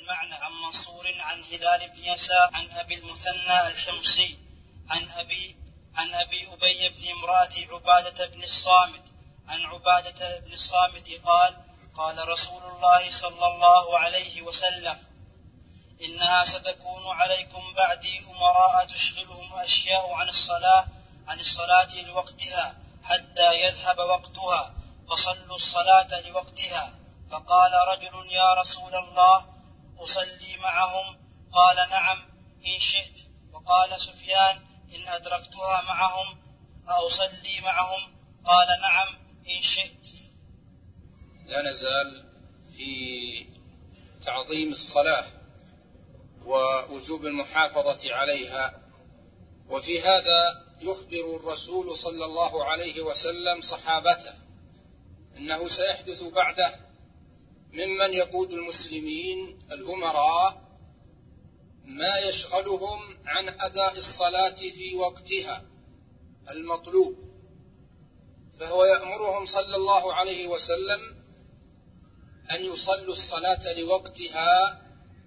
المعنى عن منصور عن هلال بن يسار عن أبي المثنى الحمصي عن أبي أبي بن امرأة عبادة بن الصامت عن عبادة بن الصامت قال رسول الله صلى الله عليه وسلم: إنها ستكون عليكم بعدي أمراء تشغلهم أشياء عن الصلاة لوقتها حتى يذهب وقتها، فصلوا الصلاة لوقتها. فقال رجل: يا رسول الله، أصلي معهم؟ قال: نعم إن شئت. وقال سفيان: إن أدركتها معهم أصلي معهم؟ قال: نعم إن شئت. لا نزال في تعظيم الصلاة ووجوب المحافظة عليها، وفي هذا يخبر الرسول صلى الله عليه وسلم صحابته أنه سيحدث بعده ممن يقود المسلمين الأمراء ما يشغلهم عن أداء الصلاة في وقتها المطلوب، فهو يأمرهم صلى الله عليه وسلم أن يصلوا الصلاة لوقتها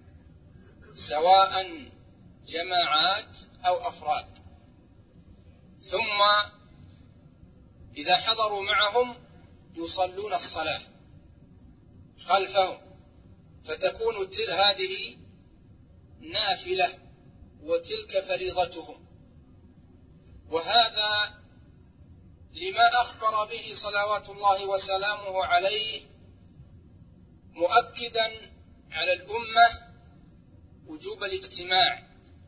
سواء جماعات أو أفراد، ثم إذا حضروا معهم يصلون الصلاة خلفهم، فتكون هذه نافلة وتلك فريضتهم. وهذا لما أخبر به صلوات الله وسلامه عليه، مؤكدا على الأمة وجوب الاجتماع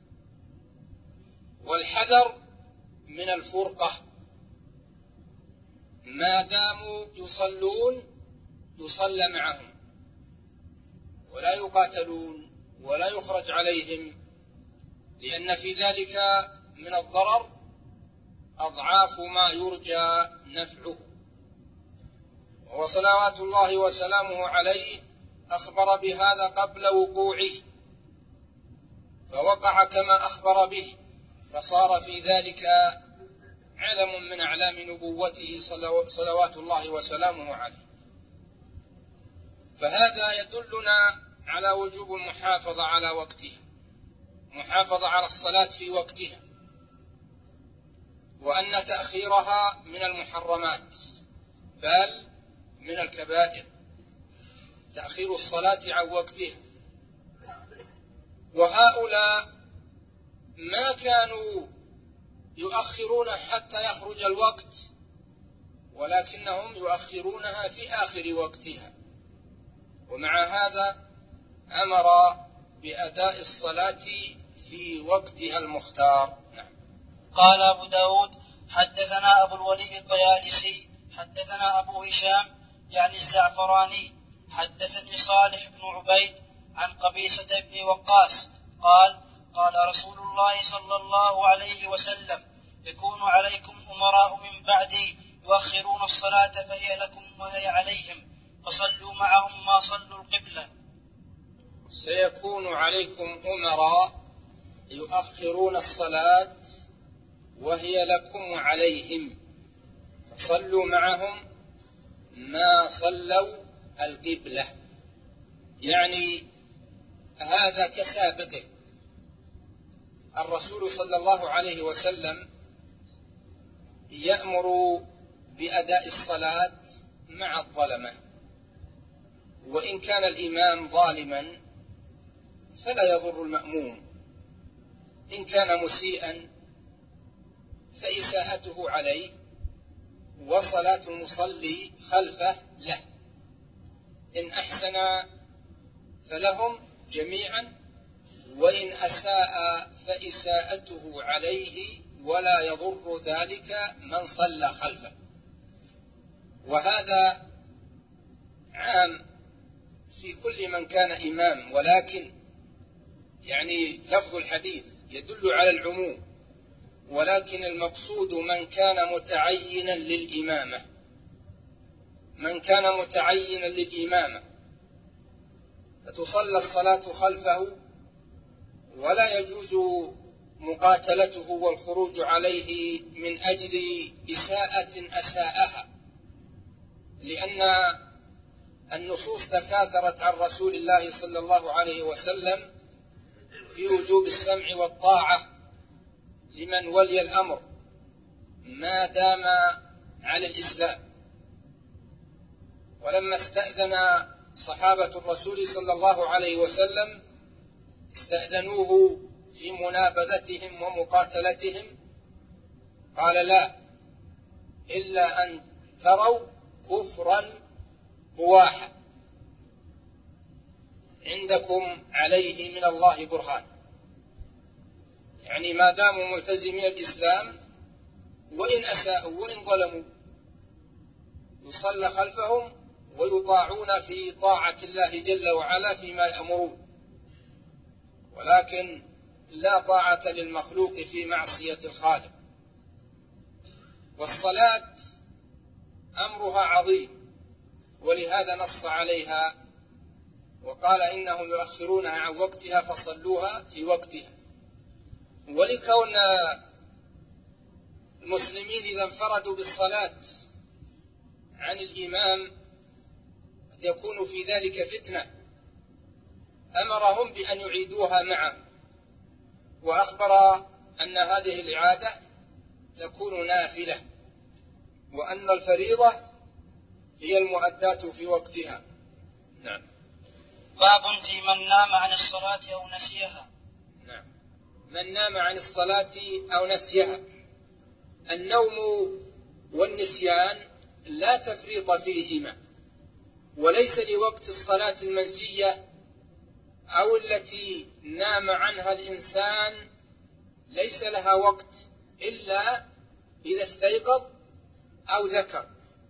والحذر من الفرقة، ما داموا يصلون يصلى معهم ولا يقاتلون ولا يخرج عليهم، لأن في ذلك من الضرر أضعاف ما يرجى نفعه. وصلوات الله وسلامه عليه أخبر بهذا قبل وقوعه، فوقع كما أخبر به، فصار في ذلك علم من أعلام نبوته صلوات الله وسلامه عليه. فهذا يدلنا على وجوب المحافظة على وقتها، محافظة على الصلاة في وقتها، وأن تأخيرها من المحرمات بل من الكبائر، تأخير الصلاة عن وقتها. وهؤلاء ما كانوا يؤخرون حتى يخرج الوقت، ولكنهم يؤخرونها في آخر وقتها، ومع هذا أمر بأداء الصلاة في وقتها المختار. قال أبو داود: حدثنا أبو الوليد الطيالسي حدثنا أبو هشام يعني الزعفراني حدثني صالح بن عبيد عن قبيصة بن وقاص قال رسول الله صلى الله عليه وسلم: يكون عليكم أمراء من بعدي يؤخرون الصلاة فهي لكم وهي عليهم، فصلوا معهم ما صلوا القبلة. سيكون عليكم أمراء يؤخرون الصلاة وهي لكم وعليهم، فصلوا معهم ما صلوا القبلة، يعني هذا كسابقه. الرسول صلى الله عليه وسلم يأمر بأداء الصلاة مع الظلمة، وإن كان الإمام ظالما فلا يضر المأموم، إن كان مسيئا فإساءته عليه وصلاة المصلي خلفه له، إن أحسن فلهم جميعا، وإن أساء فإساءته عليه ولا يضر ذلك من صلى خلفه. وهذا عام في كل من كان إمام، ولكن يعني لفظ الحديث يدل على العموم، ولكن المقصود من كان متعينا للإمامة، من كان متعينا للإمامة فتصلى الصلاة خلفه، ولا يجوز مقاتلته والخروج عليه من أجل إساءة أساءها، لأن النصوص تكاثرت عن رسول الله صلى الله عليه وسلم في وجوب السمع والطاعة لمن ولي الأمر ما دام على الإسلام. ولما استأذن صحابة الرسول صلى الله عليه وسلم استأذنوه في منابذتهم ومقاتلتهم قال: لا، إلا أن تروا كفرا بواحا عندكم عليه من الله برهان. يعني ما داموا ملتزمين الإسلام وإن أساءوا وإن ظلموا يصلى خلفهم ويطاعون في طاعة الله جل وعلا فيما يأمرون، ولكن لا طاعة للمخلوق في معصية الخالق. والصلاة أمرها عظيم، ولهذا نص عليها وقال: إنهم يؤخرونها عن وقتها فصلوها في وقتها. ولكون المسلمين إذا انفردوا بالصلاة عن الإمام يكون في ذلك فتنة، أمرهم بأن يعيدوها معه، وأخبر أن هذه الإعادة تكون نافلة، وأن الفريضة هي المؤداة في وقتها. نعم. باب في من نام عن الصلاة أو نسيها. نعم. من نام عن الصلاة أو نسيها. النوم والنسيان لا تفريط فيهما، وليس لوقت الصلاة المنسية أو التي نام عنها الإنسان ليس لها وقت إلا إذا استيقظ أو ذكر،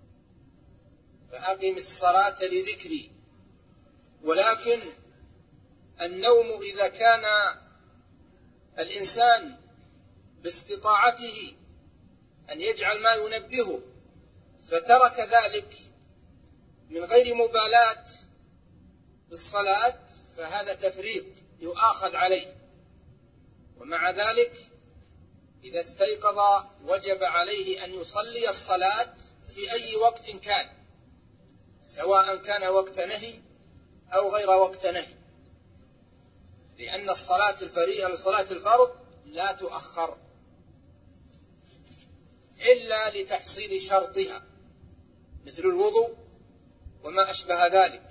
فأقم الصلاة لذكري. ولكن النوم إذا كان الإنسان باستطاعته أن يجعل ما ينبهه فترك ذلك من غير مبالاة بالصلاة فهذا تفريط يؤاخذ عليه. ومع ذلك إذا استيقظ وجب عليه أن يصلي الصلاة في أي وقت كان، سواء كان وقت نهي أو غير وقت نهي، لأن الصلاة الفريضة لصلاة الفرض لا تؤخر إلا لتحصيل شرطها مثل الوضوء وما أشبه ذلك.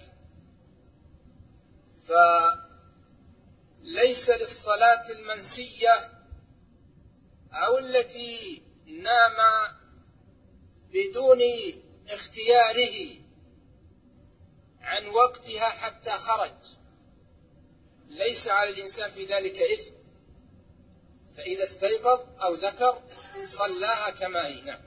فليس للصلاة المنسية أو التي نام بدون اختياره عن وقتها حتى خرج، ليس على الإنسان في ذلك إثم، فإذا استيقظ أو ذكر صلاها كما هي. نعم.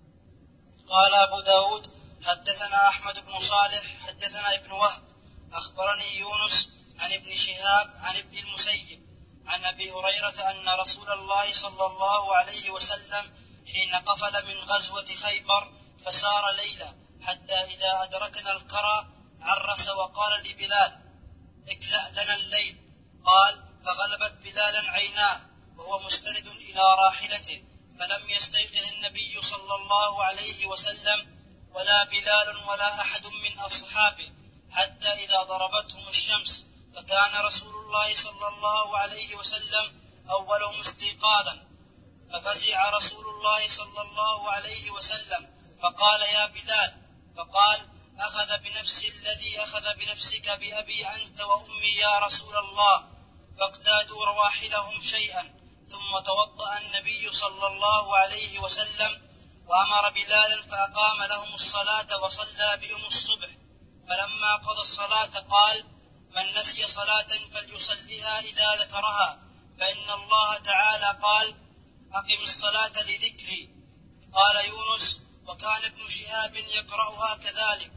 قال أبو داود: حدثنا أحمد بن صالح حدثنا ابن وهب أخبرني يونس عن ابن شهاب عن ابن المسيب عن أبي هريرة أن رسول الله صلى الله عليه وسلم حين قفل من غزوة خيبر فسار ليلا حتى إذا أدركنا الكرى عرس وقال لبلال: اكلأ لنا الليل. قال: فغلبت بلالا عيناه وهو مستند إلى راحلته، فلم يستيقظ النبي صلى الله عليه وسلم ولا بلال ولا أحد من أصحابه حتى إذا ضربتهم الشمس، فكان رسول الله صلى الله عليه وسلم أولهم استيقاظا، ففزع رسول الله صلى الله عليه وسلم فقال: يا بلال. فقال: أخذ بنفس الذي أخذ بنفسك بأبي أنت وأمي يا رسول الله. فاقتادوا رواحلهم شيئا، ثم توضأ النبي صلى الله عليه وسلم وأمر بلالا فأقام لهم الصلاة وصلى بهم الصبح. فلما قضى الصلاة قال: من نسي صلاة فليصليها إذا ذكرها، فإن الله تعالى قال: أقم الصلاة لذكري. قال يونس: وكان ابن شهاب يقرأها كذلك.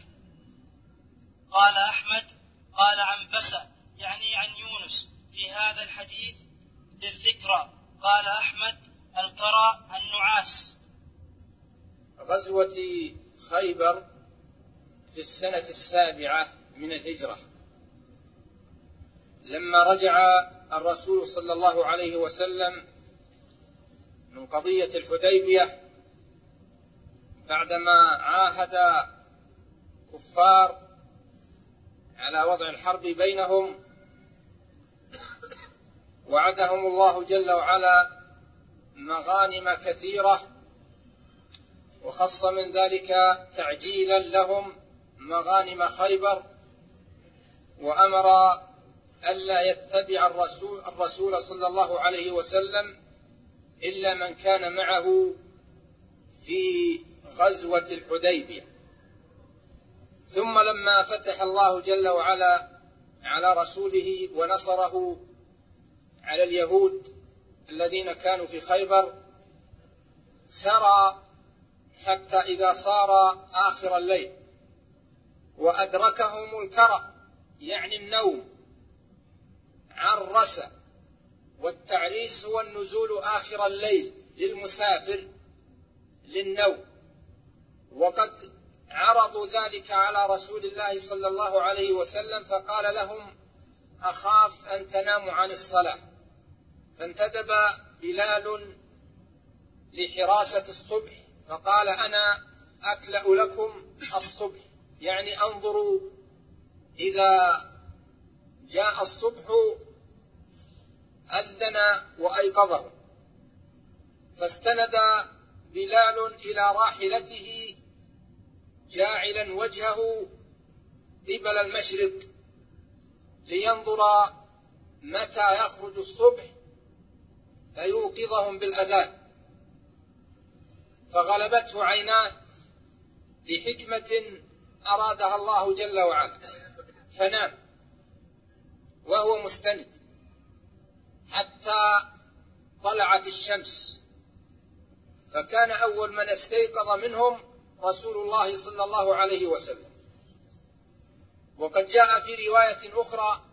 قال أحمد: قال عنبسة يعني عن يونس في هذا الحديث للذكرى. قال أحمد: الكرى النعاس. غزوة خيبر في السنة 7 من الهجرة، لما رجع الرسول صلى الله عليه وسلم من قضية الحديبية بعدما عاهد كفار على وضع الحرب بينهم، وعدهم الله جل وعلا مغانم كثيرة، وخص من ذلك تعجيلا لهم مغانم خيبر، وأمر ألا يتبع الرسول صلى الله عليه وسلم إلا من كان معه في غزوة الحديبية. ثم لما فتح الله جل وعلا على رسوله ونصره على اليهود الذين كانوا في خيبر، سرى حتى إذا صار آخر الليل وأدركهم الكرأ يعني النوم، عرس، والتعريس هو النزول آخر الليل للمسافر للنوم، وقد عرضوا ذلك على رسول الله صلى الله عليه وسلم فقال لهم: أخاف أن تناموا عن الصلاة. فانتدب بلال لحراسة الصبح فقال: أنا أكلأ لكم الصبح، يعني انظروا إذا جاء الصبح أذن وأيقظهم. فاستند بلال إلى راحلته جاعلا وجهه قبل المشرق لينظر متى يخرج الصبح فيوقظهم بالأذان، فغلبته عيناه لحكمة أرادها الله جل وعلا، فنام وهو مستند حتى طلعت الشمس. فكان أول من استيقظ منهم رسول الله صلى الله عليه وسلم. وقد جاء في رواية أخرى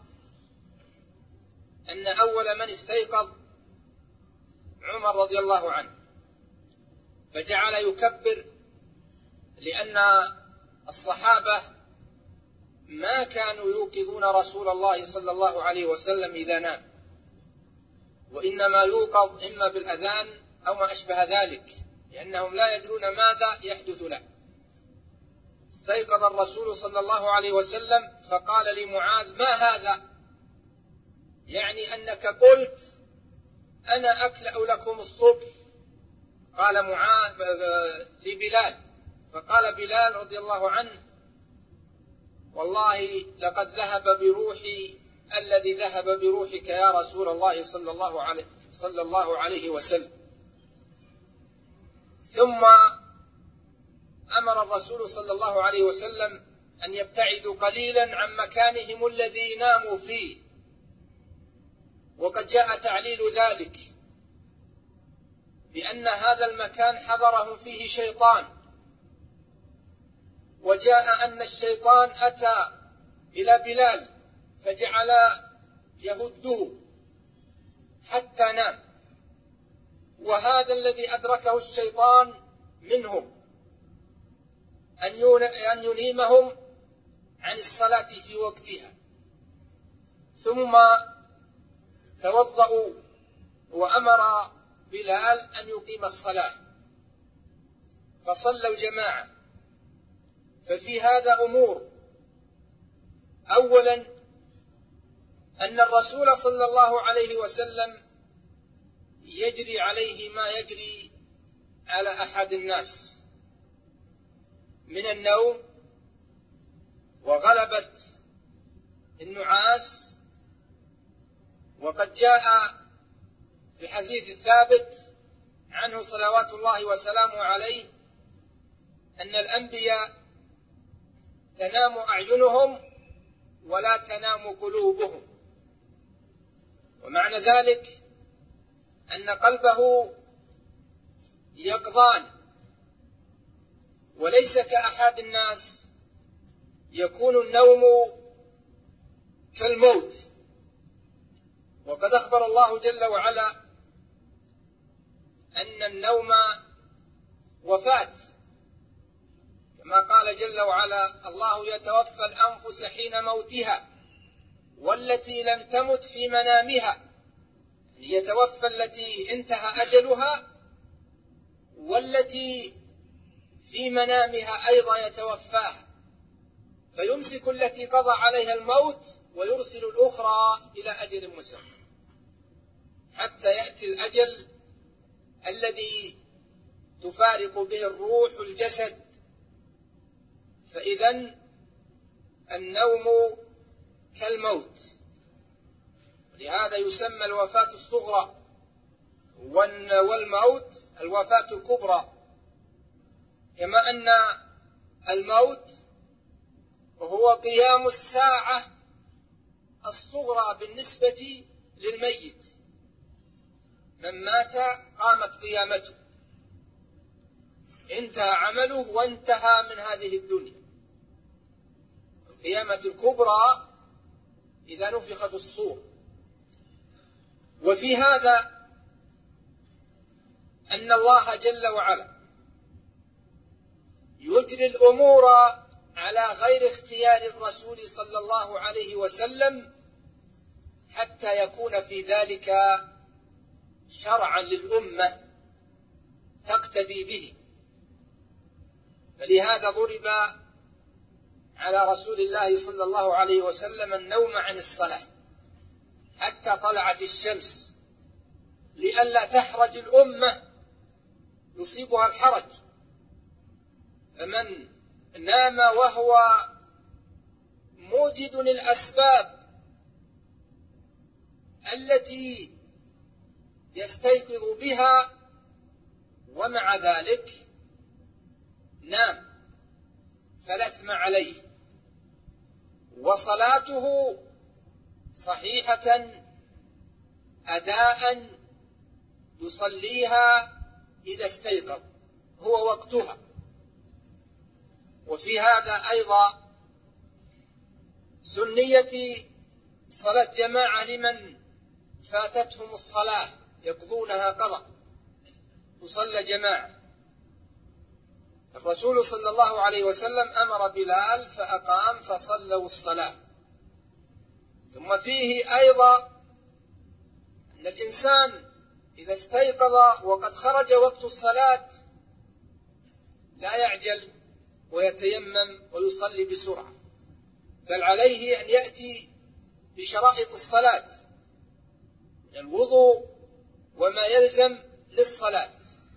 أن أول من استيقظ عمر رضي الله عنه، فجعل يكبر، لأن الصحابة ما كانوا يوقظون رسول الله صلى الله عليه وسلم إذا نام، وإنما يوقظ إما بالأذان أو ما أشبه ذلك، لأنهم لا يدرون ماذا يحدث له. استيقظ الرسول صلى الله عليه وسلم فقال لمعاذ: ما هذا؟ يعني أنك قلت أنا أكلأ لكم الصبح. قال معاذ لبلال، فقال بلال رضي الله عنه: والله لقد ذهب بروحي الذي ذهب بروحك يا رسول الله صلى الله عليه وسلم. ثم أمر الرسول صلى الله عليه وسلم أن يبتعدوا قليلا عن مكانهم الذي ناموا فيه، وقد جاء تعليل ذلك بأن هذا المكان حضرهم فيه شيطان، وجاء أن الشيطان أتى إلى بلال فجعل يهده حتى نام، وهذا الذي أدركه الشيطان منهم أن ينيمهم عن الصلاة في وقتها. ثم توضأوا وأمر بلال أن يقيم الصلاة، فصلوا جماعة. ففي هذا أمور: أولا أن الرسول صلى الله عليه وسلم يجري عليه ما يجري على أحد الناس من النوم وغلبة النعاس. وقد جاء في الحديث الثابت عنه صلوات الله وسلامه عليه أن الأنبياء تنام أعينهم ولا تنام قلوبهم، ومعنى ذلك أن قلبه يقظان، وليس كأحد الناس يكون النوم كالموت. وقد أخبر الله جل وعلا أن النوم وفاة، كما قال جل وعلا: الله يتوفى الأنفس حين موتها والتي لم تمت في منامها. يتوفى التي انتهى أجلها، والتي في منامها أيضا يتوفاها. فيمسك التي قضى عليها الموت ويرسل الأخرى إلى أجل مسمى حتى يأتي الأجل الذي تفارق به الروح الجسد. فإذن النوم كالموت، لهذا يسمى الوفاة الصغرى، والموت الوفاة الكبرى. كما أن الموت هو قيام الساعة الصغرى بالنسبة للميت، من مات قامت قيامته، انتهى عمله وانتهى من هذه الدنيا. القيامة الكبرى إذا نفخ في الصور. وفي هذا أن الله جل وعلا يجري الأمور على غير اختيار الرسول صلى الله عليه وسلم حتى يكون في ذلك شرعا للأمة تقتدي به. فلهذا ضرب على رسول الله صلى الله عليه وسلم النوم عن الصلاة حتى طلعت الشمس، لئلا تحرج الأمة يصيبها الحرج. فمن نام وهو موجد للأسباب التي يستيقظ بها ومع ذلك نام فلا إثم عليه، وصلاته صحيحة أداء يصليها إذا استيقظ، هو وقتها. وفي هذا أيضا سنية صلاة جماعة لمن فاتتهم الصلاة يقضونها قضاء، تصلى جماعة. الرسول صلى الله عليه وسلم أمر بلال فأقام فصلوا الصلاة. ثم فيه أيضا أن الإنسان إذا استيقظ وقد خرج وقت الصلاة لا يعجل ويتيمم ويصلي بسرعة، بل عليه أن يأتي بشرائط الصلاة، الوضوء وما يلزم للصلاة.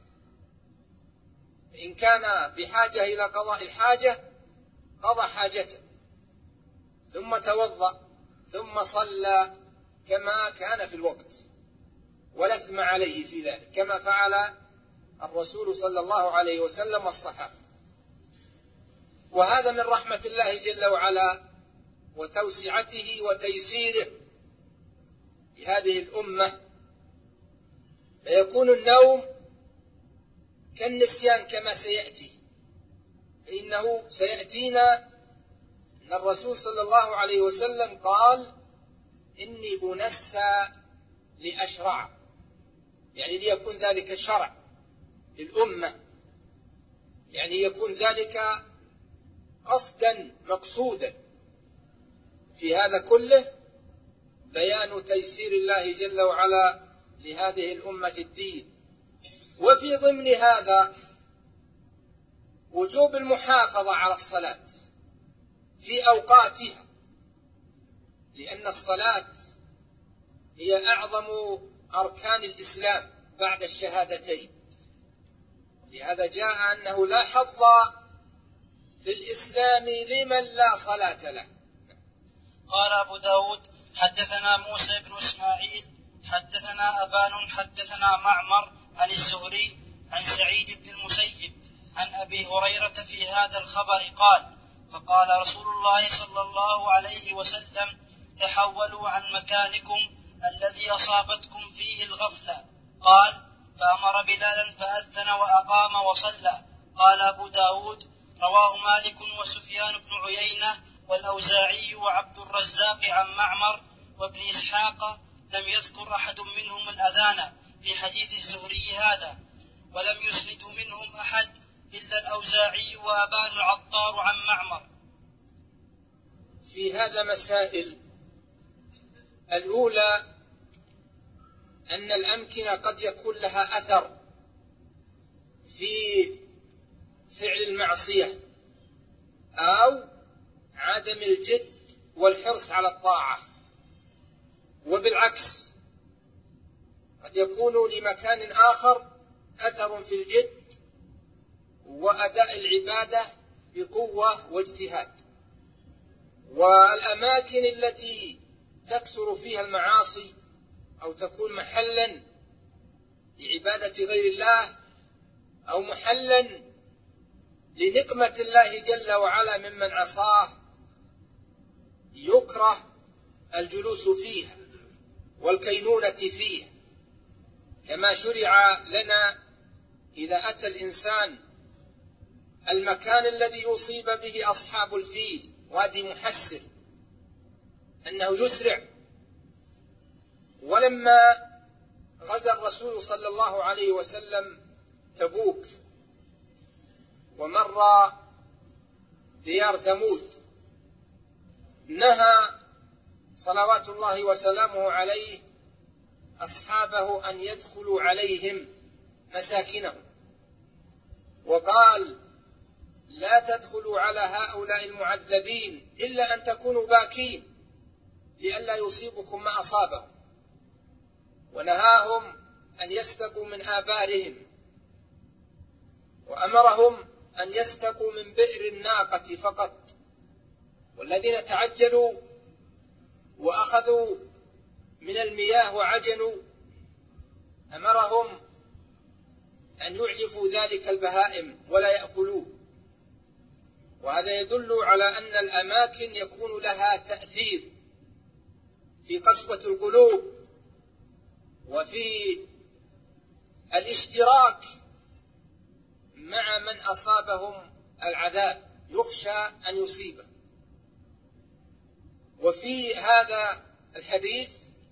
إن كان بحاجة إلى قضاء الحاجة قضى حاجته ثم توضأ ثم صلى كما كان في الوقت، ولا إثم عليه في ذلك، كما فعل الرسول صلى الله عليه وسلم والصحابة. وهذا من رحمة الله جل وعلا وتوسعته وتيسيره لهذه الأمة. فيكون النوم كالنسيان كما سيأتي، فإنه سيأتينا أن الرسول صلى الله عليه وسلم قال: إني أنسى لأشرع، يعني ليكون ذلك شرع للأمة، يعني يكون ذلك قصدا مقصودا. في هذا كله بيان تيسير الله جل وعلا لهذه الأمة الدين. وفي ضمن هذا وجوب المحافظة على الصلاة في أوقاتها، لأن الصلاة هي أعظم أركان الإسلام بعد الشهادتين. لهذا جاء أنه لا حظ في الإسلام لمن لا صلاة له. قال أبو داود: حدثنا موسى بن إسماعيل حدثنا أبان حدثنا معمر عن الزهري عن سعيد بن المسيب عن أبي هريرة في هذا الخبر قال: فقال رسول الله صلى الله عليه وسلم: تحولوا عن مكانكم الذي أصابتكم فيه الغفلة. قال: فأمر بلالا فأذن وأقام وصلى. قال أبو داود: رواه مالك وسفيان بن عيينة والأوزاعي وعبد الرزاق عن معمر وابن إسحاق، لم يذكر أحد منهم الأذان في حديث الزهري هذا، ولم يسند منهم أحد إلا الأوزاعي وأبان العطار عن معمر. في هذا مسائل. الأولى أن الأمكنة قد يكون لها أثر في فعل المعصية أو عدم الجد والحرص على الطاعة، وبالعكس قد يكون لمكان آخر أثر في الجد وأداء العبادة بقوة واجتهاد. والأماكن التي تكثر فيها المعاصي أو تكون محلا لعبادة غير الله أو محلا لنقمة الله جل وعلا ممن عصاه، يكره الجلوس فيها والكينونة فيها، كما شرع لنا إذا أتى الإنسان المكان الذي أصيب به أصحاب الفيل وادي محسر أنه يسرع. ولما غزا الرسول صلى الله عليه وسلم تبوك ومر ديار ثمود، نهى صلوات الله وسلامه عليه أصحابه أن يدخلوا عليهم مساكنهم، وقال: لا تدخلوا على هؤلاء المعذبين إلا أن تكونوا باكين لئلا يصيبكم ما أصابهم، ونهاهم أن يستقوا من آبارهم، وأمرهم أن يستقوا من بئر الناقة فقط. والذين تعجلوا وأخذوا من المياه وعجنوا أمرهم أن يعلفوا ذلك البهائم ولا يأكلوه. وهذا يدل على أن الأماكن يكون لها تأثير في قسوة القلوب وفي الاشتراك مع من أصابهم العذاب يخشى أن يصيبه. وفي هذا الحديث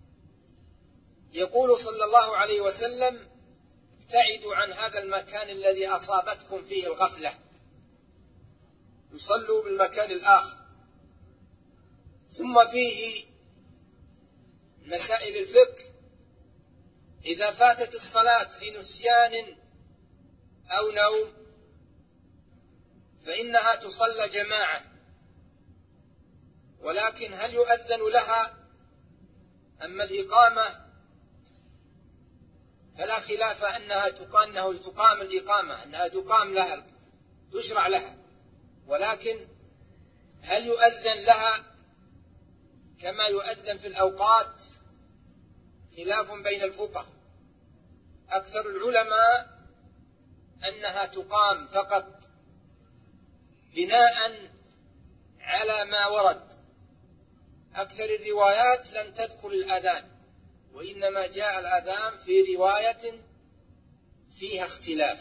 يقول صلى الله عليه وسلم: ابتعدوا عن هذا المكان الذي أصابتكم فيه الغفلة، يصلوا بالمكان الآخر. ثم فيه مسائل الفقه: إذا فاتت الصلاة لنسيان أو نوم فإنها تصلى جماعة، ولكن هل يؤذن لها؟ أما الإقامة فلا خلاف أنه تقام الإقامة، أنها تقام لها، تشرع لها، ولكن هل يؤذن لها كما يؤذن في الأوقات؟ خلاف بين الفقهاء. أكثر العلماء أنها تقام فقط بناء على ما ورد. أكثر الروايات لم تذكر الأذان، وإنما جاء الأذان في رواية فيها اختلاف.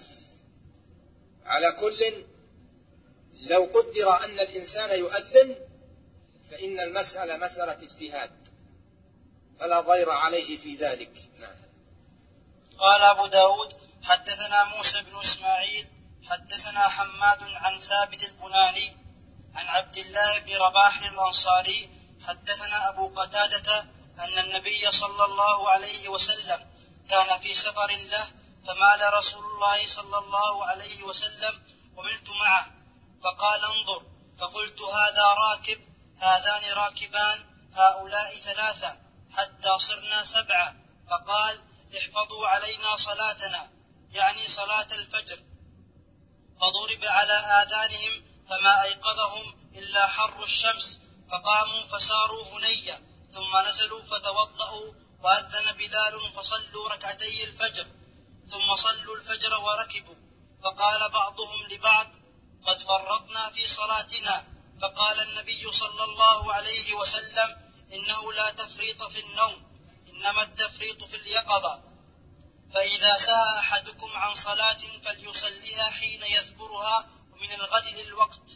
على كل، لو قدر أن الإنسان يؤذن فإن المسألة مسألة اجتهاد فلا ضير عليه في ذلك. نعم. قال أبو داود: حدثنا موسى بن إسماعيل حدثنا حماد عن ثابت البناني عن عبد الله بن رباح الأنصاري حدثنا أبو قتادة أن النبي صلى الله عليه وسلم كان في سفر له، فمال رسول الله صلى الله عليه وسلم وملت معه، فقال: انظر. فقلت: هذا راكب، هذان راكبان، هؤلاء ثلاثة، حتى صرنا 7. فقال: احفظوا علينا صلاتنا، يعني صلاة الفجر. فضرب على آذانهم فما أيقظهم إلا حر الشمس، فقاموا فساروا هنيا، ثم نزلوا فتوضأوا، وأذن بلال فصلوا ركعتي الفجر، ثم صلوا الفجر وركبوا. فقال بعضهم لبعض: قد فرطنا في صلاتنا. فقال النبي صلى الله عليه وسلم: إنه لا تفريط في النوم، إنما التفريط في اليقظة. فإذا ساء أحدكم عن صلاة فليصليها حين يذكرها، ومن الغد للوقت.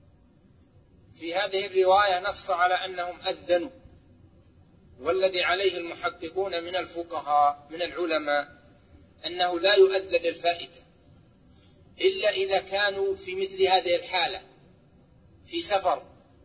في هذه الرواية نص على أنهم أذنوا، والذي عليه المحققون من الفقهاء من العلماء أنه لا يؤذن للفائتة إلا إذا كانوا في مثل هذه الحالة في سفر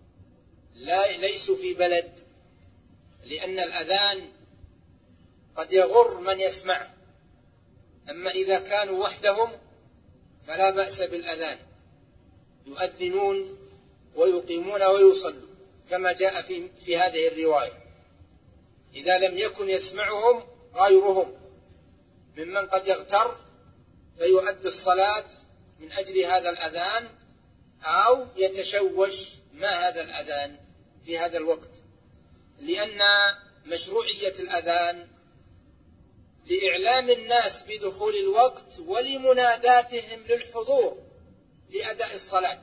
ليسوا في بلد، لأن الأذان قد يغر من يسمعه. أما إذا كانوا وحدهم فلا بأس بالأذان، يؤذنون ويقيمون ويصلون كما جاء في هذه الرواية. إذا لم يكن يسمعهم غيرهم ممن قد يغتر فيؤدي الصلاة من أجل هذا الأذان، أو يتشوش ما هذا الأذان في هذا الوقت، لأن مشروعية الأذان لإعلام الناس بدخول الوقت ولمناداتهم للحضور لأداء الصلاة،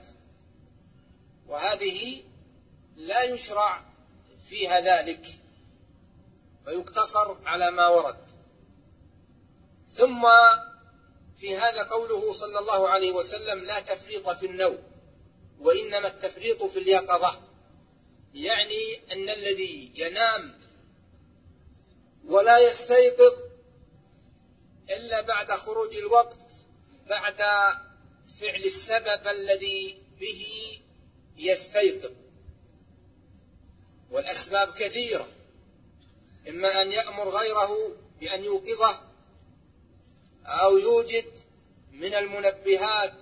وهذه لا يشرع فيها ذلك ويقتصر على ما ورد. ثم في هذا قوله صلى الله عليه وسلم: لا تفريط في النوم وإنما التفريط في اليقظة، يعني أن الذي ينام ولا يستيقظ إلا بعد خروج الوقت، بعد فعل السبب الذي به يستيقظ، والأسباب كثيرة، إما أن يأمر غيره بأن يوقظه، أو يوجد من المنبهات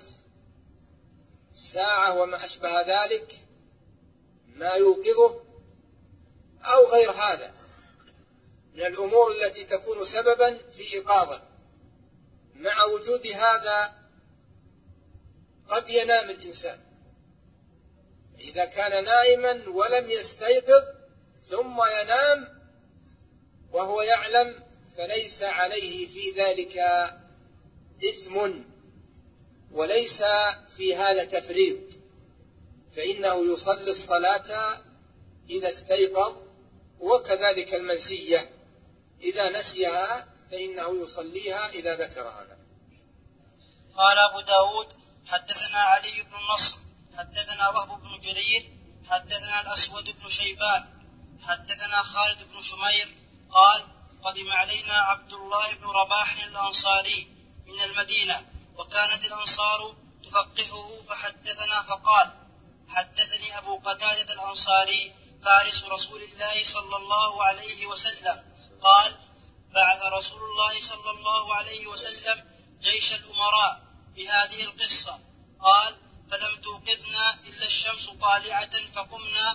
ساعة وما أشبه ذلك ما يوقظه، أو غير هذا من الأمور التي تكون سببا في إيقاظه. مع وجود هذا قد ينام الإنسان، إذا كان نائما ولم يستيقظ ثم ينام وهو يعلم فليس عليه في ذلك إثم وليس في هذا تفريط، فإنه يصلي الصلاة إذا استيقظ، وكذلك المنسية إذا نسيها فإنه يصليها إذا ذكرها. قال أبو داود: حدثنا علي بن نصر حدثنا وهب بن جرير حدثنا الأسود بن شيبان حدثنا خالد بن شمير قال: قدم علينا عبد الله بن رباح الأنصاري من المدينة، وكانت الأنصار تفقهه، فحدثنا فقال: حدثني أبو قتادة الأنصاري فارس رسول الله صلى الله عليه وسلم قال: بعث رسول الله صلى الله عليه وسلم جيش الأمراء بهذه القصة. قال: فلم توقظنا إلا الشمس طالعة فقمنا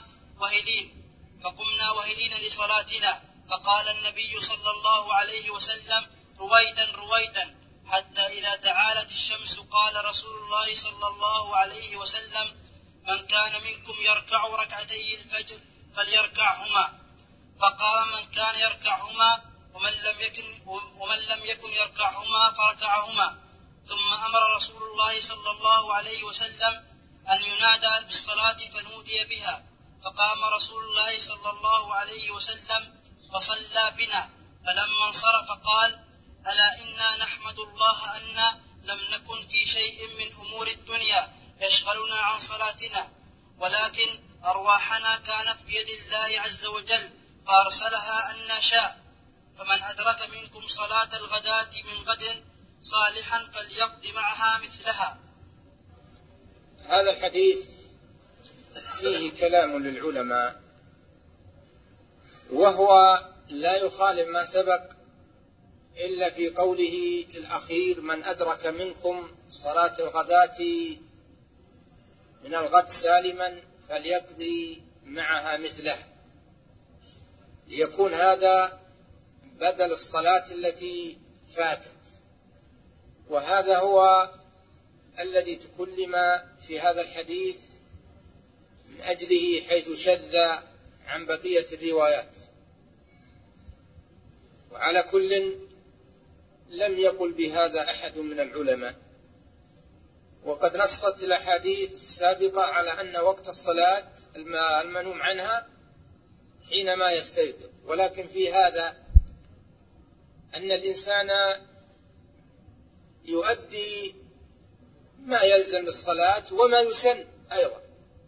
وهلين لصلاتنا، فقال النبي صلى الله عليه وسلم: رويدا حتى إذا تعالت الشمس قال رسول الله صلى الله عليه وسلم: من كان منكم يركع ركعتي الفجر فليركعهما. فقام من كان يركعهما ومن لم يكن يركعهما فركعهما. ثم أمر رسول الله صلى الله عليه وسلم أن ينادى بالصلاة فنودي بها، فقام رسول الله صلى الله عليه وسلم فصلى بنا، فلما انصرف قال: ألا إنا نحمد الله أن لم نكن في شيء من أمور الدنيا يشغلنا عن صلاتنا، ولكن أرواحنا كانت بيد الله عز وجل فأرسلها أن شاء، فمن أدرك منكم صلاة الغداة من غد صالحا فليقض معها مثلها. هذا الحديث فيه كلام للعلماء، وهو لا يخالف ما سبق إلا في قوله الأخير: من أدرك منكم صلاة الغداة من الغد سالما فليقضي معها مثله، ليكون هذا بدل الصلاة التي فاتت. وهذا هو الذي تكلم في هذا الحديث من أجله، حيث شذ عن بقية الروايات. وعلى كل لم يقل بهذا أحد من العلماء، وقد نصت الأحاديث السابقة على أن وقت الصلاة المنوم عنها حينما يستيقظ، ولكن في هذا أن الإنسان يؤدي ما يلزم للصلاة وما يسن أيضا،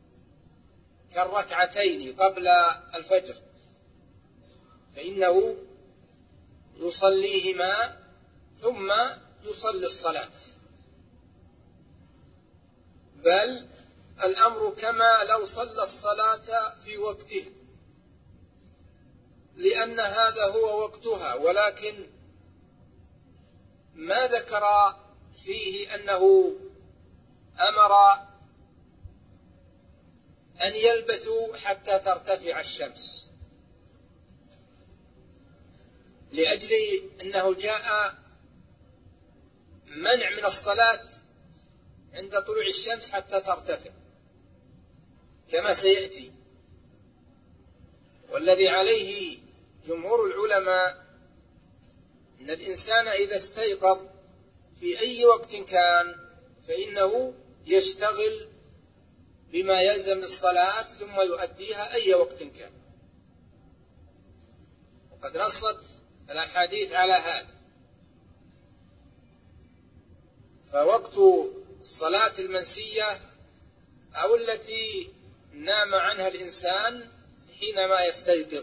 كالركعتين قبل الفجر فإنه يصليهما ثم يصلي الصلاة، بل الأمر كما لو صلى الصلاة في وقته، لأن هذا هو وقتها. ولكن ما ذكر فيه أنه أمر أن يلبثوا حتى ترتفع الشمس، لأجل أنه جاء منع من الصلاة عند طلوع الشمس حتى ترتفع كما سيأتي. والذي عليه جمهور العلماء أن الإنسان إذا استيقظ في أي وقت كان فإنه يشتغل بما يلزم الصلاة ثم يؤديها أي وقت كان، وقد نصت الأحاديث على هذا. فوقت الصلاة المنسية أو التي نام عنها الإنسان حينما يستيقظ،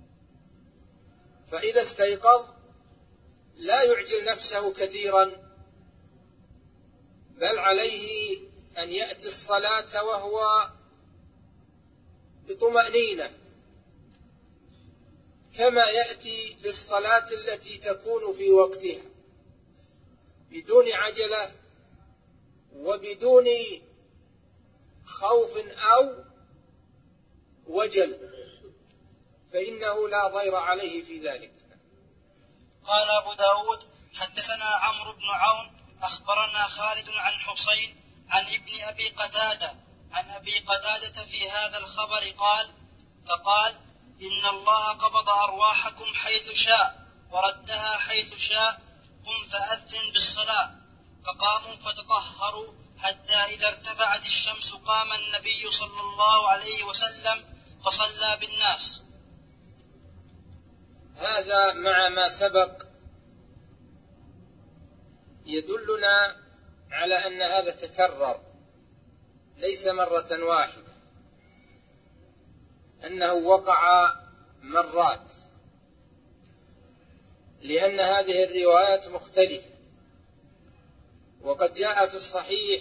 فإذا استيقظ لا يعجل نفسه كثيرا، بل عليه أن يأتي الصلاة وهو بطمأنينة، كما يأتي للصلاة التي تكون في وقتها بدون عجلة وبدون خوف أو وجل، فإنه لا ضير عليه في ذلك. قال أبو داود: حدثنا عمرو بن عون أخبرنا خالد عن حسين عن ابن أبي قتادة عن أبي قتادة في هذا الخبر قال: فقال: إن الله قبض أرواحكم حيث شاء وردها حيث شاء، قم فأذن بالصلاة. فقاموا فتطهروا حتى إذا ارتفعت الشمس قام النبي صلى الله عليه وسلم فصلى بالناس. هذا مع ما سبق يدلنا على أن هذا تكرر ليس مرة واحدة، أنه وقع مرات، لأن هذه الروايات مختلفة. وقد جاء في الصحيح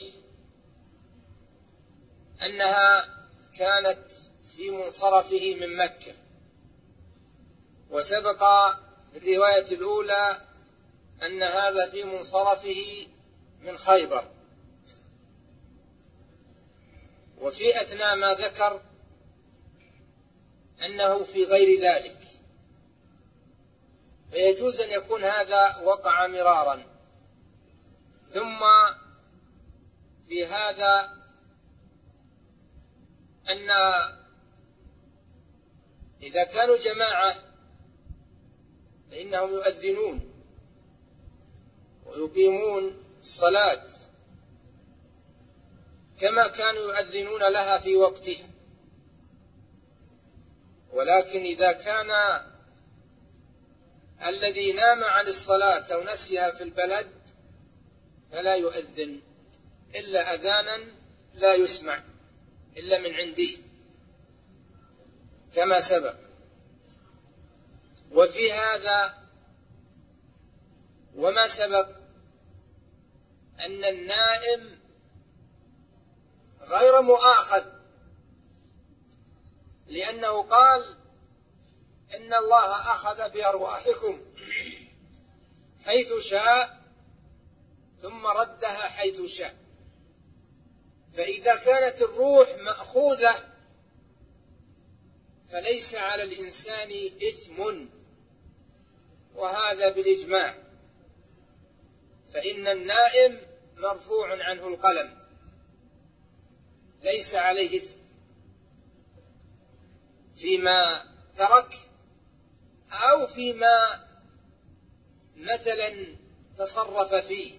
أنها كانت في منصرفه من مكة، وسبق في الرواية الأولى أن هذا في منصرفه من خيبر. وفي أثناء ما ذكر أنه في غير ذلك، فيجوز أن يكون هذا وقع مرارا. ثم في هذا أن إذا كانوا جماعة فإنهم يؤذنون ويقيمون الصلاة كما كانوا يؤذنون لها في وقتها. ولكن إذا كان الذي نام عن الصلاة أو نسيها في البلد فلا يؤذن إلا أذانا لا يسمع إلا من عنده كما سبق. وفي هذا وما سبق أن النائم غير مؤاخذ، لأنه قال: إن الله أخذ بأرواحكم حيث شاء ثم ردها حيث شاء. فإذا كانت الروح مأخوذة فليس على الإنسان إثم، وهذا بالإجماع، فإن النائم مرفوع عنه القلم ليس عليه إثم فيما ترك أو فيما مثلا تصرف فيه،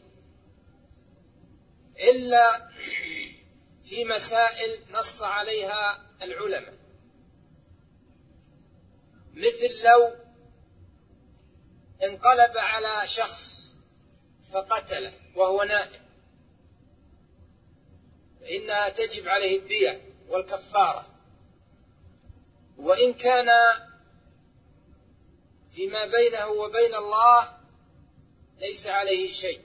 إلا في مسائل نص عليها العلماء، مثل لو انقلب على شخص فقتله وهو نائم فإنها تجب عليه الدية والكفارة، وإن كان فيما بينه وبين الله ليس عليه شيء.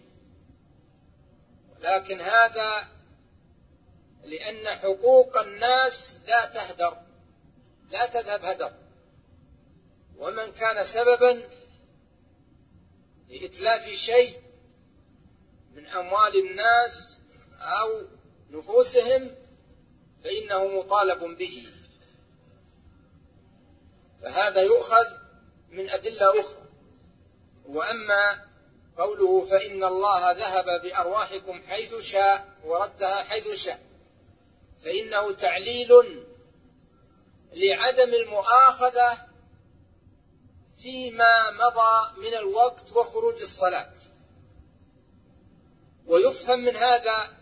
لكن هذا لأن حقوق الناس لا تهدر، لا تذهب هدر، ومن كان سببا لإتلاف شيء من أموال الناس أو نفوسهم فإنه مطالب به، فهذا يؤخذ من أدلة أخرى. وأما قوله فإن الله ذهب بأرواحكم حيث شاء وردها حيث شاء، فإنه تعليل لعدم المؤاخذة فيما مضى من الوقت وخروج الصلاة. ويفهم من هذا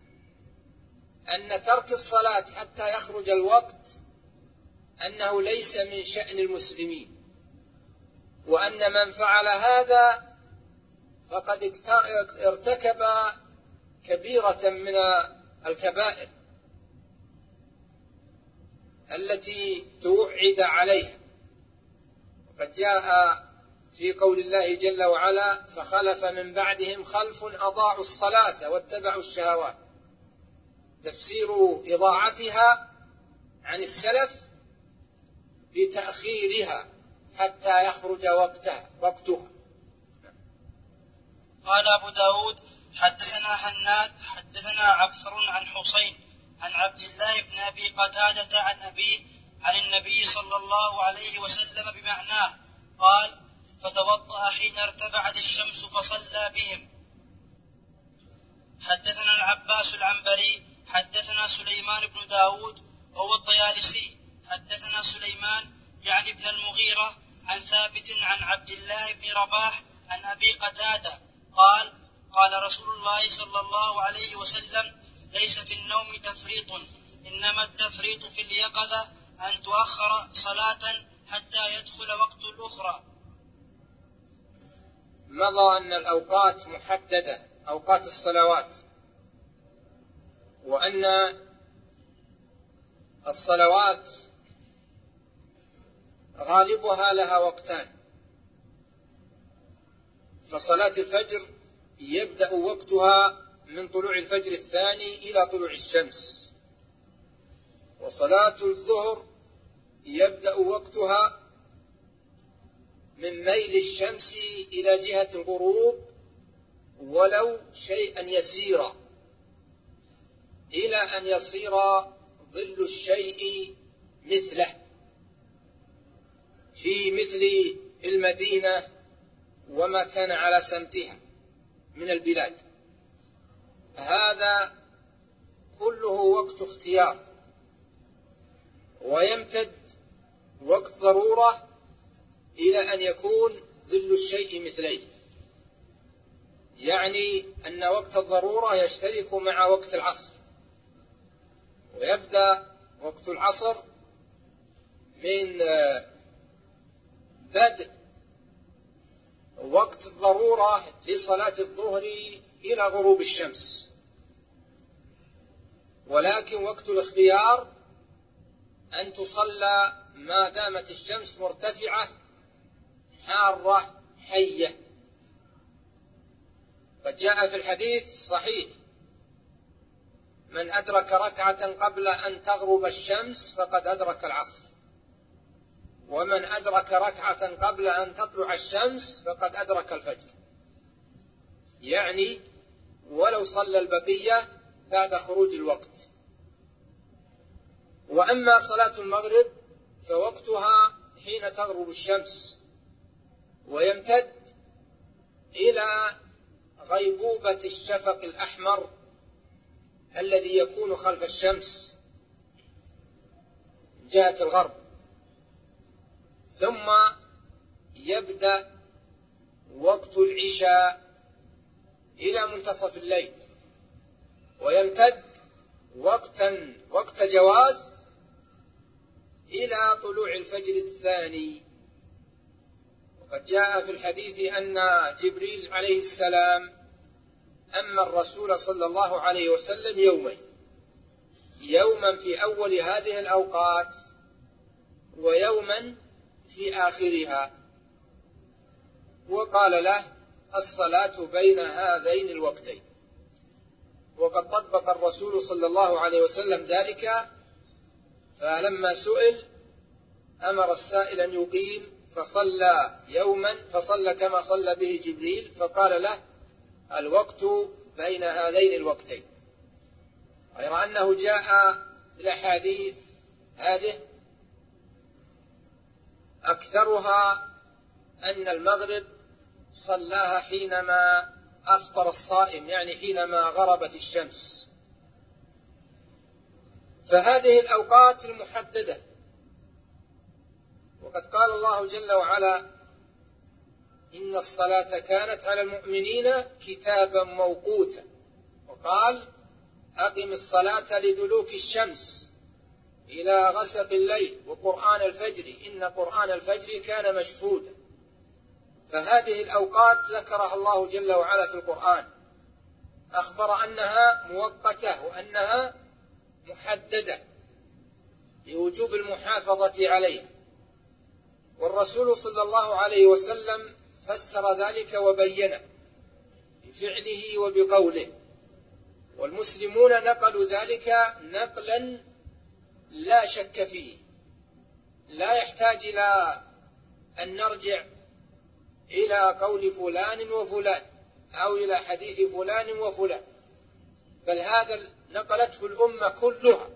أن ترك الصلاة حتى يخرج الوقت أنه ليس من شأن المسلمين، وأن من فعل هذا فقد ارتكب كبيرة من الكبائر التي توعد عليها. وقد جاء في قول الله جل وعلا فخلف من بعدهم خلف أضاعوا الصلاة واتبعوا الشهوات، تفسير إضاعتها عن السلف بتأخيرها حتى يخرج وقتها. قال أبو داود حدثنا حناد حدثنا عبثر عن حسين عن عبد الله بن أبي قتادة عن أبيه عن النبي صلى الله عليه وسلم بمعناه قال فتوضأ حين ارتفعت الشمس فصلى بهم. حدثنا العباس العنبري حدثنا سليمان بن داود وهو الطيالسي حدثنا سليمان يعني ابن المغيرة عن ثابت عن عبد الله بن رباح عن أبي قتادة قال قال رسول الله صلى الله عليه وسلم ليس في النوم تفريط، إنما التفريط في اليقظة أن تؤخر صلاة حتى يدخل وقت الأخرى. مضى أن الأوقات محددة، أوقات الصلوات، وأن الصلوات غالبها لها وقتان. فصلاة الفجر يبدأ وقتها من طلوع الفجر الثاني إلى طلوع الشمس، وصلاة الظهر يبدأ وقتها من ميل الشمس إلى جهة الغروب ولو شيئا يسيرا، إلى أن يصير ظل الشيء مثله، في مثل المدينة وما كان على سمتها من البلاد. هذا كله وقت اختيار. ويمتد وقت ضرورة إلى أن يكون ظل الشيء مثليه، يعني أن وقت الضرورة يشترك مع وقت العصر، ويبدأ وقت العصر من بدء وقت الضرورة لصلاة الظهر إلى غروب الشمس. ولكن وقت الاختيار أن تصلى ما دامت الشمس مرتفعة حارة حية. قد جاء في الحديث صحيح من أدرك ركعة قبل أن تغرب الشمس فقد أدرك العصر، ومن أدرك ركعة قبل أن تطلع الشمس فقد أدرك الفجر، يعني ولو صلى البقية بعد خروج الوقت. وأما صلاة المغرب فوقتها حين تغرب الشمس، ويمتد إلى غيبوبة الشفق الأحمر الذي يكون خلف الشمس جهة الغرب، ثم يبدأ وقت العشاء إلى منتصف الليل، ويمتد وقت جواز إلى طلوع الفجر الثاني. وقد جاء في الحديث أن جبريل عليه السلام أما الرسول صلى الله عليه وسلم يوما في أول هذه الأوقات ويوما في آخرها، وقال له الصلاة بين هذين الوقتين. وقد طبق الرسول صلى الله عليه وسلم ذلك، فلما سئل أمر السائل أن يقيم فصلى يوما فصلى كما صلى به جبريل، فقال له الوقت بين هذين الوقتين. غير أنه جاء الأحاديث هذه أكثرها أن المغرب صلاها حينما أفطر الصائم، يعني حينما غربت الشمس. فهذه الأوقات المحددة، وقد قال الله جل وعلا: إن الصلاة كانت على المؤمنين كتابا موقوتا، وقال: أقم الصلاة لدلوك الشمس إلى غسق الليل وقرآن الفجر إن قرآن الفجر كان مشهودا. فهذه الأوقات ذكرها الله جل وعلا في القرآن، أخبر أنها مؤقتة وأنها محددة لوجوب المحافظة عليها. والرسول صلى الله عليه وسلم فسر ذلك وبينه بفعله وبقوله، والمسلمون نقلوا ذلك نقلا لا شك فيه، لا يحتاج إلى أن نرجع إلى قول فلان وفلان أو إلى حديث فلان وفلان، بل هذا نقلته الأمة كلها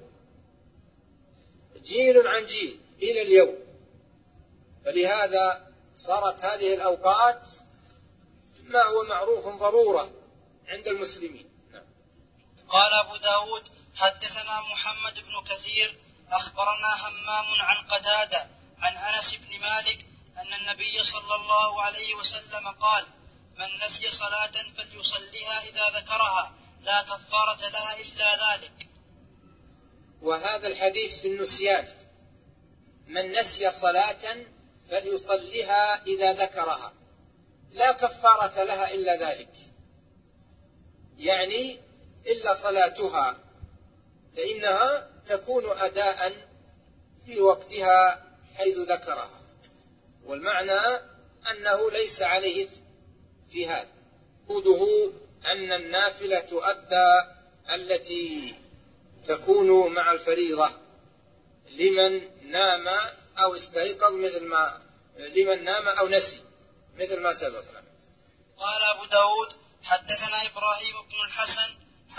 جيل عن جيل إلى اليوم. فلهذا صارت هذه الأوقات ما هو معروف ضرورة عند المسلمين. قال أبو داود: حدثنا محمد بن كثير أخبرنا همام عن قتادة عن أنس بن مالك أن النبي صلى الله عليه وسلم قال: من نسي صلاة فليصليها إذا ذكرها لا كفارة لها إلا ذلك. وهذا الحديث في النسيان: من نسي صلاة فليصليها إذا ذكرها لا كفارة لها إلا ذلك، يعني إلا صلاتها، فإنها تكون أداء في وقتها حيث ذكرها. والمعنى أنه ليس عليه في هذا، وجوده أن النافلة تؤدى التي تكون مع الفريضة لمن نام أو استيقظ، لمن نام أو نسي، مثل ما سبق. قال أبو داود: حدثنا إبراهيم بن الحسن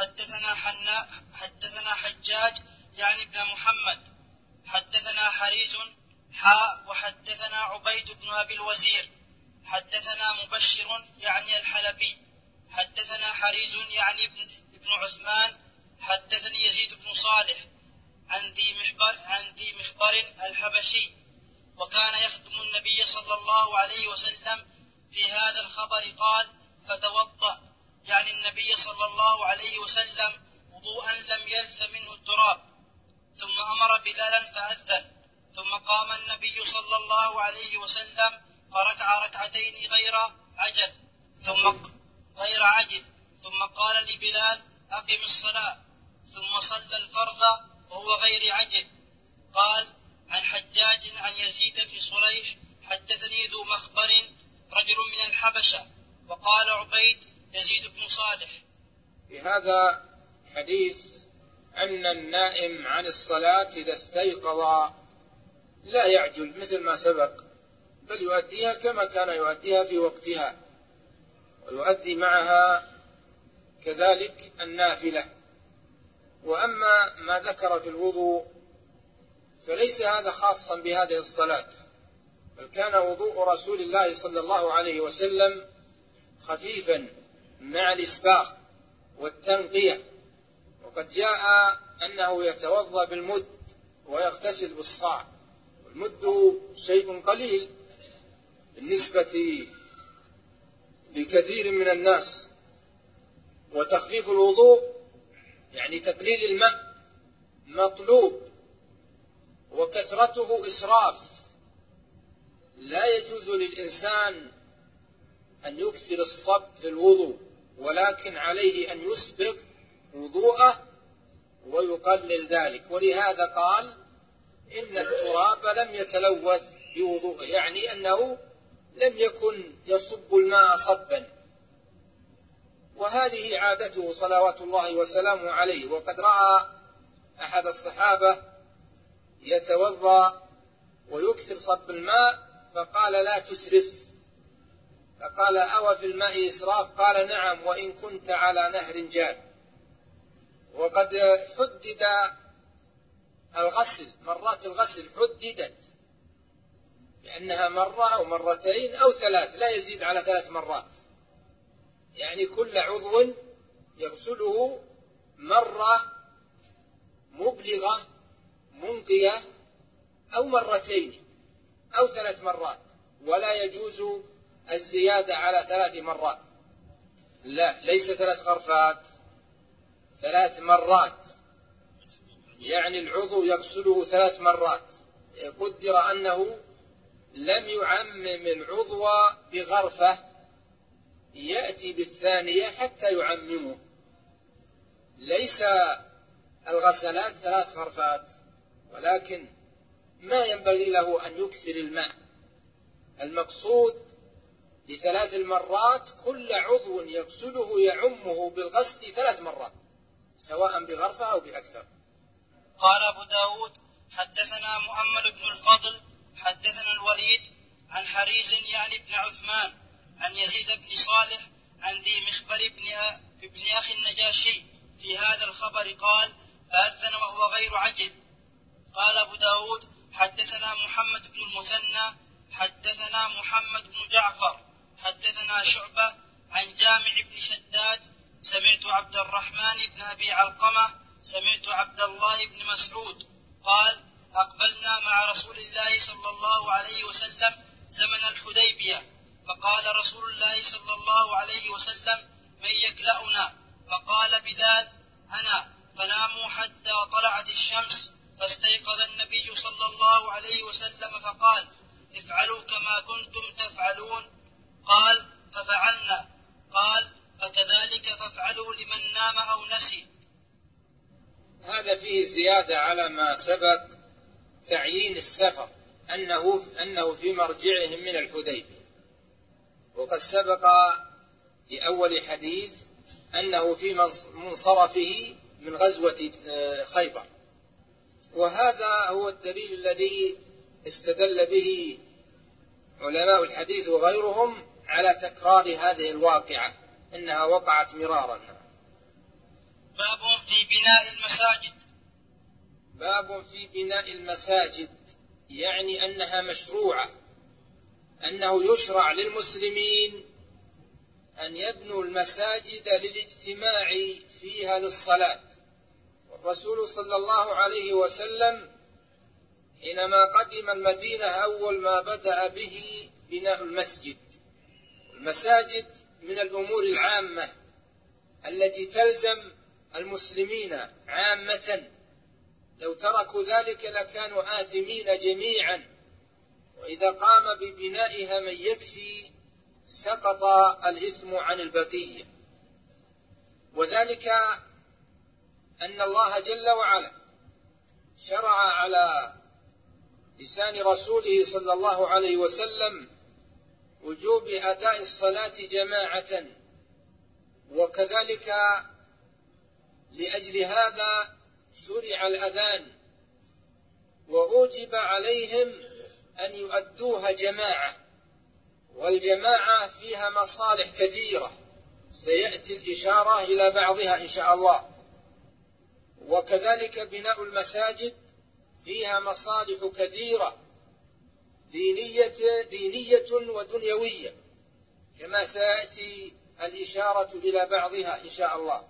حدثنا حجاج يعني ابن محمد حدثنا حريز وحدثنا عبيد بن أبي الوزير حدثنا مبشر يعني الحلبي حدثنا حريز يعني ابن عثمان حدثني يزيد بن صالح عن ذي مخبر الحبشي، وكان يخدم النبي صلى الله عليه وسلم في هذا الخبر. قال: فتوضأ، يعني النبي صلى الله عليه وسلم، وضوءا لم يلث منه التراب، ثم أمر بلالا فأذن، ثم قام النبي صلى الله عليه وسلم فركع ركعتين غير عجل، ثم قال لبلال: أقم الصلاة، ثم صلى الفرض وهو غير عجل. قال: عن حجاج عن يزيد في صريح حدثني ذو مخبر رجل من الحبشة. وقال عبيد: يزيد بن صالح. في هذا حديث أن النائم عن الصلاة إذا استيقظ لا يعجل مثل ما سبق، بل يؤديها كما كان يؤديها في وقتها، ويؤدي معها كذلك النافلة. وأما ما ذكر في الوضوء فليس هذا خاصا بهذه الصلاة، بل كان وضوء رسول الله صلى الله عليه وسلم خفيفا مع الإسباغ والتنقية، وقد جاء أنه يتوضأ بالمد ويغتسل بالصاع، والمد شيء قليل بالنسبة لكثير من الناس. وتخفيف الوضوء يعني تقليل الماء مطلوب، وكثرته إسراف. لا يجوز للإنسان أن يكثر الصب في الوضوء، ولكن عليه أن يسبق وضوءه ويقلل ذلك. ولهذا قال: إن التراب لم يتلوث بوضوءه، يعني أنه لم يكن يصب الماء صبا. وهذه عادته صلوات الله وسلامه عليه. وقد رأى أحد الصحابة يتوضأ ويكثر صب الماء فقال: لا تسرف. فقال: أو في الماء إسراف؟ قال: نعم، وإن كنت على نهر جاد. وقد حدد الغسل، مرات الغسل حددت بأنها مرة أو مرتين أو ثلاث، لا يزيد على 3 مرات، يعني كل عضو يغسله مرة مبلغة منقية أو مرتين أو 3 مرات، ولا يجوز الزيادة على 3 مرات، لا، ليس 3 غرفات، 3 مرات، يعني العضو يغسله 3 مرات. قدر أنه لم يعمم العضو بغرفة، يأتي بالثانية حتى يعممه. ليس الغسلات 3 غرفات، ولكن ما ينبغي له أن يكثر الماء. المقصود ب3 المرات كل عضو يغسله يعمه بالغسل 3 مرات، سواء بغرفة أو بأكثر. قال أبو داود حدثنا محمد بن الفضل حدثنا الوليد عن حريز يعني بن عثمان عن يزيد بن صالح عن ذي مخبر ابن أخي النجاشي في هذا الخبر قال: فأذن وهو غير عجب. قال أبو داود حدثنا محمد بن المثنى حدثنا محمد بن جعفر حدثنا شعبة عن جامع بن شداد سمعت عبد الرحمن بن أبي علقمة سمعت عبد الله بن مسعود قال: أقبلنا مع رسول الله صلى الله عليه وسلم زمن الحديبية، فقال رسول الله صلى الله عليه وسلم: من يكلأنا؟ فقال بلال: أنا. فناموا حتى طلعت الشمس، فاستيقظ النبي صلى الله عليه وسلم فقال: افعلوا كما كنتم تفعلون. قال: ففعلنا. قال: فكذلك فافعلوا لمن نام أو نسي. هذا فيه زيادة على ما سبق، تعيين السفر، أنه في مرجعهم من الحديبية، وقد سبق في أول حديث أنه في منصرفه من غزوة خيبر. وهذا هو الدليل الذي استدل به علماء الحديث وغيرهم على تكرار هذه الواقعة، إنها وقعت مرارا. باب في بناء المساجد. باب في بناء المساجد، يعني أنها مشروعة، أنه يشرع للمسلمين أن يبنوا المساجد للاجتماع فيها للصلاة. والرسول صلى الله عليه وسلم حينما قدم المدينة أول ما بدأ به بناء المسجد. المساجد من الأمور العامة التي تلزم المسلمين عامة، لو تركوا ذلك لكانوا آثمين جميعا، وإذا قام ببنائها من يكفي سقط الإثم عن البقية. وذلك أن الله جل وعلا شرع على لسان رسوله صلى الله عليه وسلم وجوب أداء الصلاة جماعة، وكذلك لأجل هذا شرع الأذان، وأوجب عليهم أن يؤدوها جماعة، والجماعة فيها مصالح كثيرة سيأتي الإشارة إلى بعضها إن شاء الله. وكذلك بناء المساجد فيها مصالح كثيرة دينية ودنيوية، كما سيأتي الإشارة إلى بعضها إن شاء الله.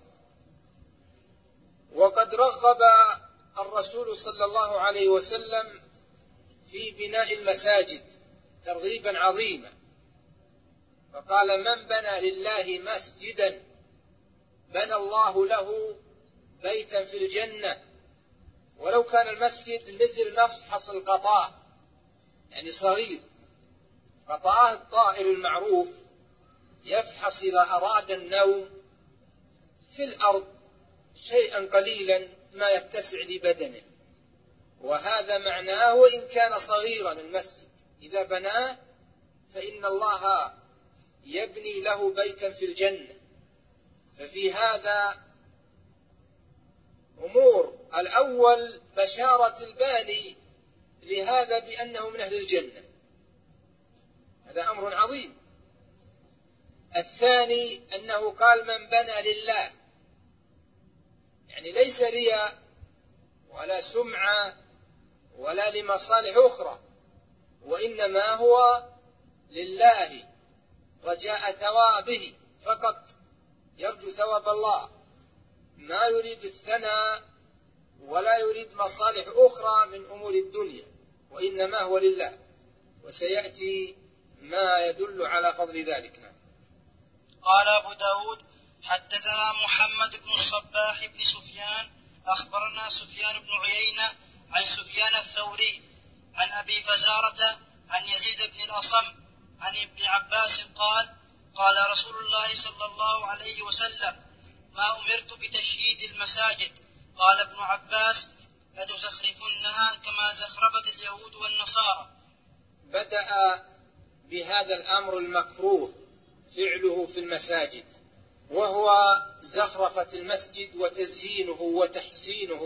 وقد رغب الرسول صلى الله عليه وسلم في بناء المساجد ترغيبا عظيما، فقال: من بنى لله مسجدا بنى الله له بيتا في الجنة، ولو كان المسجد مثل مفحص القطاع، يعني صغير، قطاع الطائر المعروف يفحص إذا أراد النوم في الأرض شيئا قليلا ما يتسع لبدنه، وهذا معناه وإن كان صغيرا المسجد إذا بناه فإن الله يبني له بيتا في الجنة. ففي هذا أمور: الأول بشارة الباني لهذا بأنه من أهل الجنة، هذا أمر عظيم. الثاني أنه قال: من بنى لله، يعني ليس رياء ولا سمعة ولا لمصالح أخرى، وإنما هو لله رجاء ثوابه فقط، يرجو ثواب الله، ما يريد الثناء ولا يريد مصالح أخرى من أمور الدنيا، وإنما هو لله. وسيأتي ما يدل على فضل ذلك. قال أبو داود: حدثنا محمد بن الصباح بن سفيان أخبرنا سفيان بن عيينة عن سفيان الثوري عن أبي فزارة عن يزيد بن الأصم عن ابن عباس قال: قال رسول الله صلى الله عليه وسلم: ما أمرت بتشييد المساجد. قال ابن عباس: لتزخرفنها كما زخرفت اليهود والنصارى. بدأ بهذا الأمر المكروه فعله في المساجد، وهو زخرفة المسجد وتزيينه وتحسينه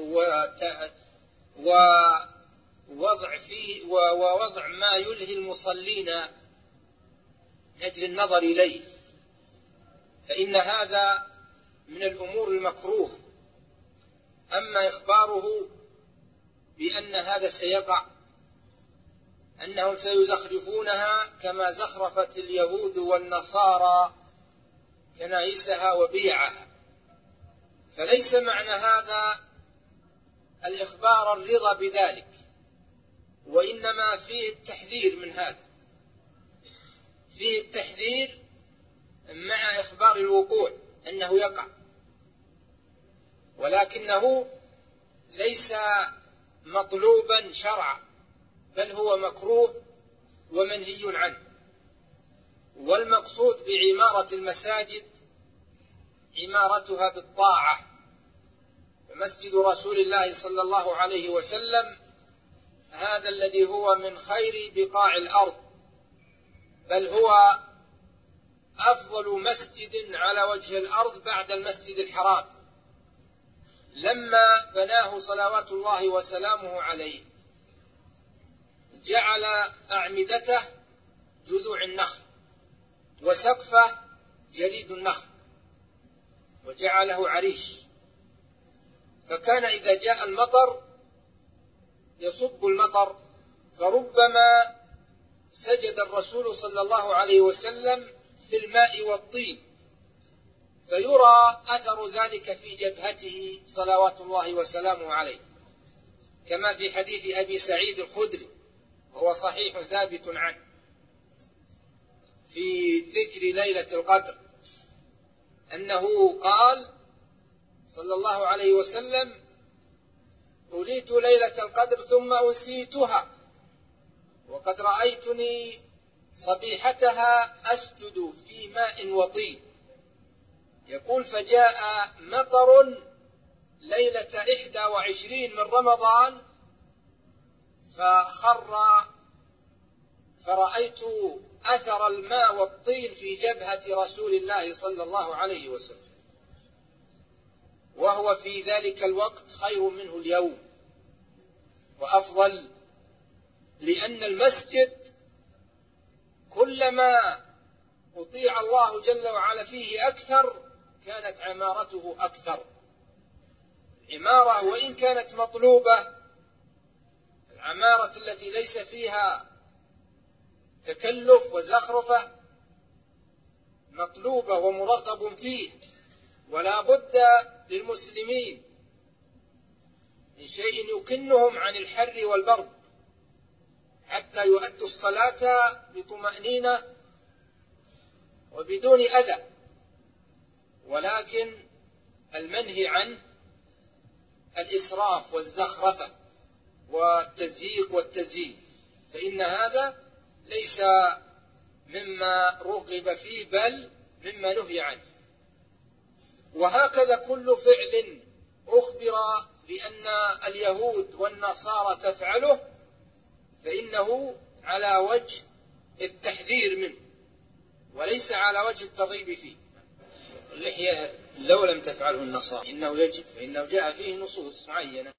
ووضع ما يلهي المصلين من أجل النظر إليه، فإن هذا من الأمور المكروه. أما إخباره بأن هذا سيقع، أنهم سيزخرفونها كما زخرفت اليهود والنصارى كنائسها وبيعها، فليس معنى هذا الإخبار الرضا بذلك، وإنما فيه التحذير من هذا، فيه التحذير مع إخبار الوقوع أنه يقع، ولكنه ليس مطلوبا شرعا، بل هو مكروه ومنهي عنه. والمقصود بعمارة المساجد عمارتها بالطاعة، فمسجد رسول الله صلى الله عليه وسلم هذا الذي هو من خير بقاع الأرض، بل هو أفضل مسجد على وجه الأرض بعد المسجد الحرام، لما بناه صلوات الله وسلامه عليه جعل أعمدته جذوع النخل وسقفه جريد النخل وجعله عريش، فكان إذا جاء المطر يصب المطر، فربما سجد الرسول صلى الله عليه وسلم في الماء والطين، فيرى أثر ذلك في جبهته صلوات الله وسلامه عليه، كما في حديث أبي سعيد الخدري وهو صحيح ثابت عنه في ذكر ليلة القدر، أنه قال صلى الله عليه وسلم: أوليت ليلة القدر ثم أنسيتها، وقد رأيتني صبيحتها أسجد في ماء وطين. يقول: فجاء مطر ليلة 21 من رمضان فرأيت أثر الماء والطين في جبهة رسول الله صلى الله عليه وسلم، وهو في ذلك الوقت خير منه اليوم وأفضل، لأن المسجد كلما أطيع الله جل وعلا فيه أكثر كانت عمارته أكثر. عمارة وإن كانت مطلوبة، العمارة التي ليس فيها تكلف وزخرفة مطلوبة ومرغب فيه، ولا بد للمسلمين من شيء يكنهم عن الحر والبرد حتى يؤدوا الصلاة بطمأنينة وبدون أذى. ولكن المنهي عنه الإسراف والزخرفة والتزييق والتزيين، فإن هذا ليس مما رغب فيه بل مما نهي عنه. وهكذا كل فعل أخبر بأن اليهود والنصارى تفعله فإنه على وجه التحذير منه وليس على وجه الترغيب فيه. اللحية لو لم تفعله النصارى إنه يجب، فإنه جاء فيه نصوص معينة.